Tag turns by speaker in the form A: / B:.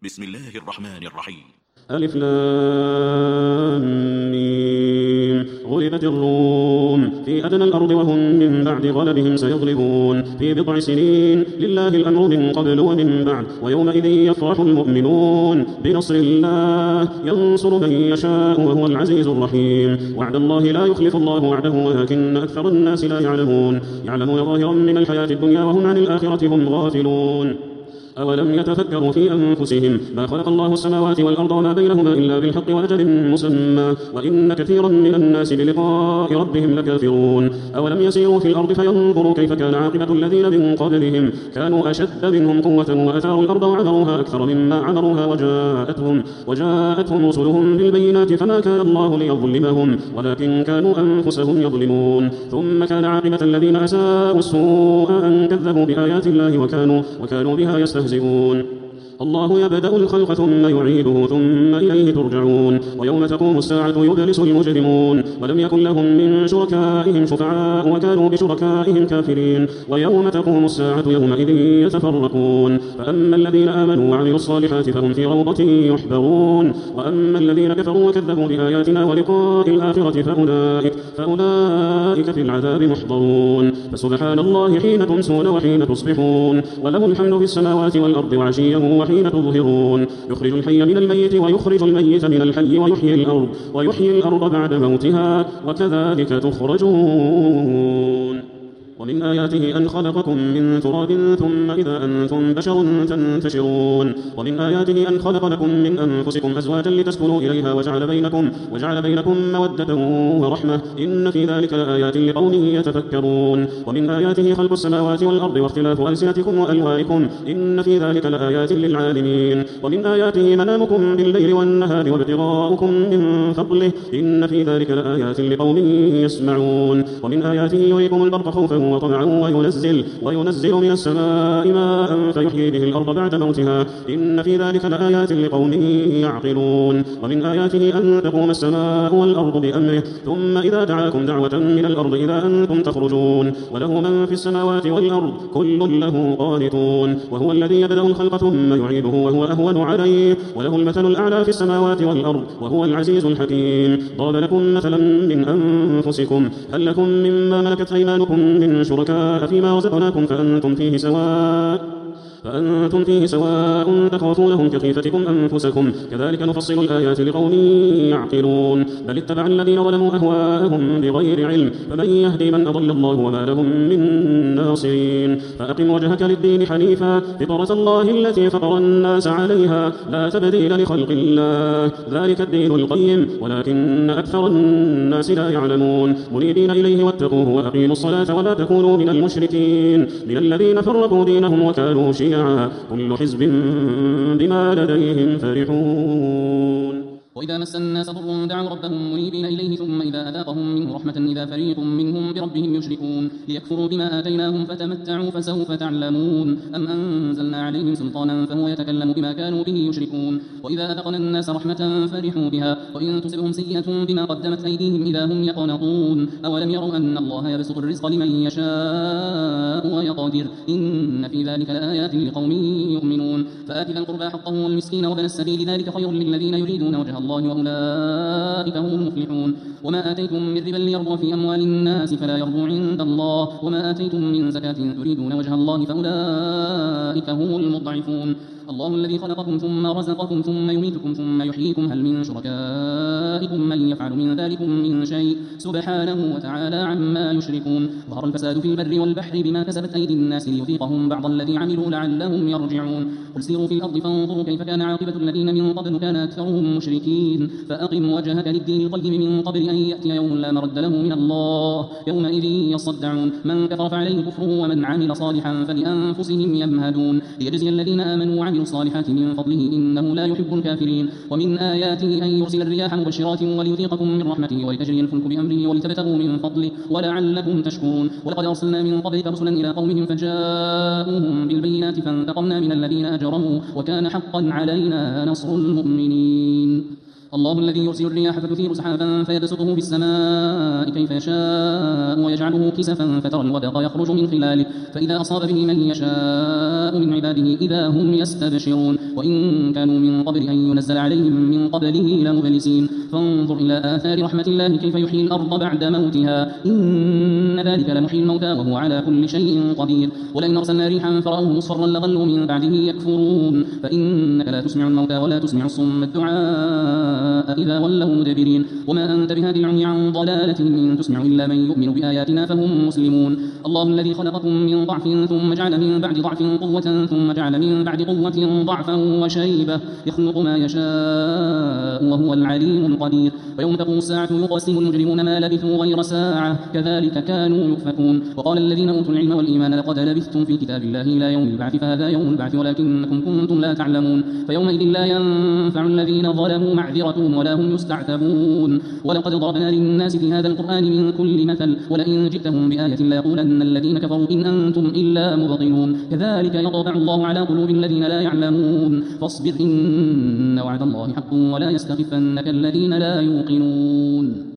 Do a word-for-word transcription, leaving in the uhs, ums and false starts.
A: بسم الله الرحمن الرحيم.
B: ألف لام ميم. غلبت الروم في أدنى الأرض وهم من بعد غلبهم سيغلبون في بضع سنين. لله الأمر من قبل ومن بعد ويومئذ يفرح المؤمنون بنصر الله ينصر من يشاء وهو العزيز الرحيم. وعد الله لا يخلف الله وعده ولكن أكثر الناس لا يعلمون. يعلمون ظاهرا من الحياة الدنيا وهم عن الآخرة هم غافلون. أولم يتفكروا في أنفسهم ما خلق الله السماوات والأرض وما بينهما إلا بالحق وأجل مسمى وإن كثيرا من الناس بلقاء ربهم لكافرون. أولم يسيروا في الأرض فينظروا كيف كان عاقبة الذين من قبلهم كانوا أشد منهم قوة وأثاروا الأرض وعمروها أكثر مما عمروها وجاءتهم, وجاءتهم رسلهم بالبينات فما كان الله ليظلمهم ولكن كانوا أنفسهم يظلمون. ثم كان عاقبة الذين أساءوا السوء أن كذبوا بآيات الله وكانوا, وكانوا بها يستهزئون. الله يبدأ الخلق ثم يعيده ثم إليه ترجعون. ويوم تقوم الساعة يبلس المجرمون ولم يكن لهم من شركائهم شفعاء وكانوا بشركائهم كافرين. ويوم تقوم الساعة يومئذ يتفرقون فأما الذين آمنوا وعملوا الصالحات فهم في روضة يحبرون وأما الذين كفروا وكذبوا بآياتنا ولقاء الآخرة فأولئك, فأولئك في العذاب محضرون. فسبحان الله حين تمسون وحين تصبحون وله الحمد في السماوات والأرض وعشيا حين تظهرون. يخرج الحي من الميت ويخرج الميت من الحي ويحيي الأرض, ويحيي الأرض بعد موتها وكذلك تخرجون. ومن آياته أن خلقكم من تراب ثم إذا أنتم بشر تنتشرون. ومن آياته أن خلق لكم من أنفسكم أزواجا لتسكنوا إليها وجعل بينكم, وجعل بينكم مودة ورحمة إن في ذلك لآيات لقوم يتفكرون. ومن آياته خلق السماوات والأرض واختلاف ألسنتكم وألوانكم إن في ذلك لآيات للعالمين. ومن آياته منامكم بالليل والنهار وابتغاؤكم من فضله إن في ذلك لآيات لقوم يسمعون. ومن آياته يريكم البرق خوفا وطمعا وينزل, وينزل من السماء ماء فيحيي به الأرض بعد موتها إن في ذلك لآيات لقوم يعقلون. ومن آياته أن تقوم السماء والأرض بأمره ثم إذا دعاكم دعوة من الأرض إذا أنتم تخرجون وله من في السماوات والأرض كل له قانتون. وهو الذي يبدأ الخلق ثم يعيده وهو أهون عليه وله المثل الأعلى في السماوات والأرض وهو العزيز الحكيم. ضرب لكم مثلا من أنفسكم هل لكم مما ملكت أيمانكم من شركاء فيما رزقناكم فأنتم فيه سواء فأنتم فيه سواء تخافونهم كخيفتكم أنفسكم كذلك نفصل الآيات لقوم يعقلون. بل اتبع الذين ظلموا أهواءهم بغير علم فمن يهدي من أضل الله وما لهم من ناصرين. فأقم وجهك للدين حنيفا فطرة الله التي فطر الناس عليها لا تبديل لخلق الله ذلك الدين القيم ولكن أكثر الناس لا يعلمون. منيبين إليه واتقوه وأقيموا الصلاة ولا تكونوا من المشركين من الذين فرقوا دينهم وكانوا شيعا كل حزب بما لديهم فرحون.
C: وإذا مس الناس ضر دعوا ربهم منيبين إليه ثم إذا أذاقهم منه رحمة إذا فريق منهم بربهم يشركون ليكفروا بما آتيناهم فتمتعوا فسوف تعلمون. أم أنزلنا عليهم سلطانا فهو يتكلم بما كانوا به يشركون. وإذا أذقنا الناس رحمة فرحوا بها وإن تصبهم سيئة بما قدمت أيديهم إذا هم يقنطون. أولم يروا أن الله يبسط الرزق لمن يشاء ويقدر إن في ذلك لآيات لقوم يؤمنون. فآت ذا القربى حقه والمسكين وابن السبيل ذلك خير للذين يريدون وجه الله وأولئك هم المفلحون. وما آتيتم من ربا ليربو في أموال الناس فلا يربو عند الله وما آتيتم من زكاة تريدون وجه الله فأولئك هم المضعفون. الله الذي خلقكم ثم رزقكم ثم يميتكم ثم يحييكم هل من شركائكم من يفعل من ذلكم من شيء سبحانه وتعالى عما يشركون. ظهر الفساد في البر والبحر بما كسبت أيدي الناس ليذيقهم بعض الذي عملوا لعلهم يرجعون. قل سيروا في الأرض فانظروا كيف كان عاقبة الذين من قبل كان أكثرهم مشركين. فأقم وجهك للدين القيم من قبل أن يأتي يوم لا مرد له من الله يومئذ يصدعون. من كفر فعليه كفره ومن عمل صالحا فلأنفسهم يمهدون ليجزي الذين آمنوا وعملوا الصالحات من فضله إنه لا يحب الكافرين. ومن آياته أن يرسل الرياح مبشرات وليذيقكم من رحمته ولتجري الفلك بأمره ولتبتغوا من فضله ولعلكم تشكرون. ولقد أرسلنا من قبلك رسلا إلى قومهم فجاءوهم بالبينات فانتقمنا من الذين أجرموا وكان حقا علينا نصر المؤمنين. الله الذي يرسل الرياح فتثير سحابا فيبسطه في السماء كيف يشاء ويجعله كسفا فترى الودق يخرج من خلاله فإذا أصاب به من يشاء من عباده إذا هم يستبشرون وإن كانوا من قبل أن ينزل عليهم من قبله لمبلسين فانظر إلى آثار رحمة الله كيف يحيي الأرض بعد موتها إن ذلك لمحيي الموتى وهو على كل شيء قدير ولئن أرسلنا ريحا فرأوه مصفرا لظلوا من بعده يكفرون فإنك لا تسمع الموتى ولا تسمع الصم الدعاء إذا ولوا مدبرين وما أنت بهادي العمي عن ضلالتهم إن تسمع إلا من يؤمن بآياتنا فهم مسلمون الله الذي خلقكم من ضعف ثم جعل من بعد ضعف قوة ثم جعل من بعد قوة ضعفا وشيبة يخلق ما يشاء وهو العليم القدير ويوم تقوم الساعة يقسم المجرمون ما لبثوا غير ساعة كذلك كانوا يؤفكون وقال الذين أوتوا العلم والإيمان لقد لبثتم في كتاب الله إلى يوم البعث فهذا يوم البعث ولكنكم كنتم لا تعلمون فيومئذ لا ينفع الذين ظلموا معذرتهم ولا هم يستعتبون ولقد ضربنا للناس في هذا القرآن من كل مثل ولئن جئتهم بآية ليقولن الذين كفروا إن أنتم إلا مبطلون كذلك يطبع الله على قلوب الذين لا يعلمون فاصبر إن وعد الله حق ولا يستخفنك الذين لا يوقنون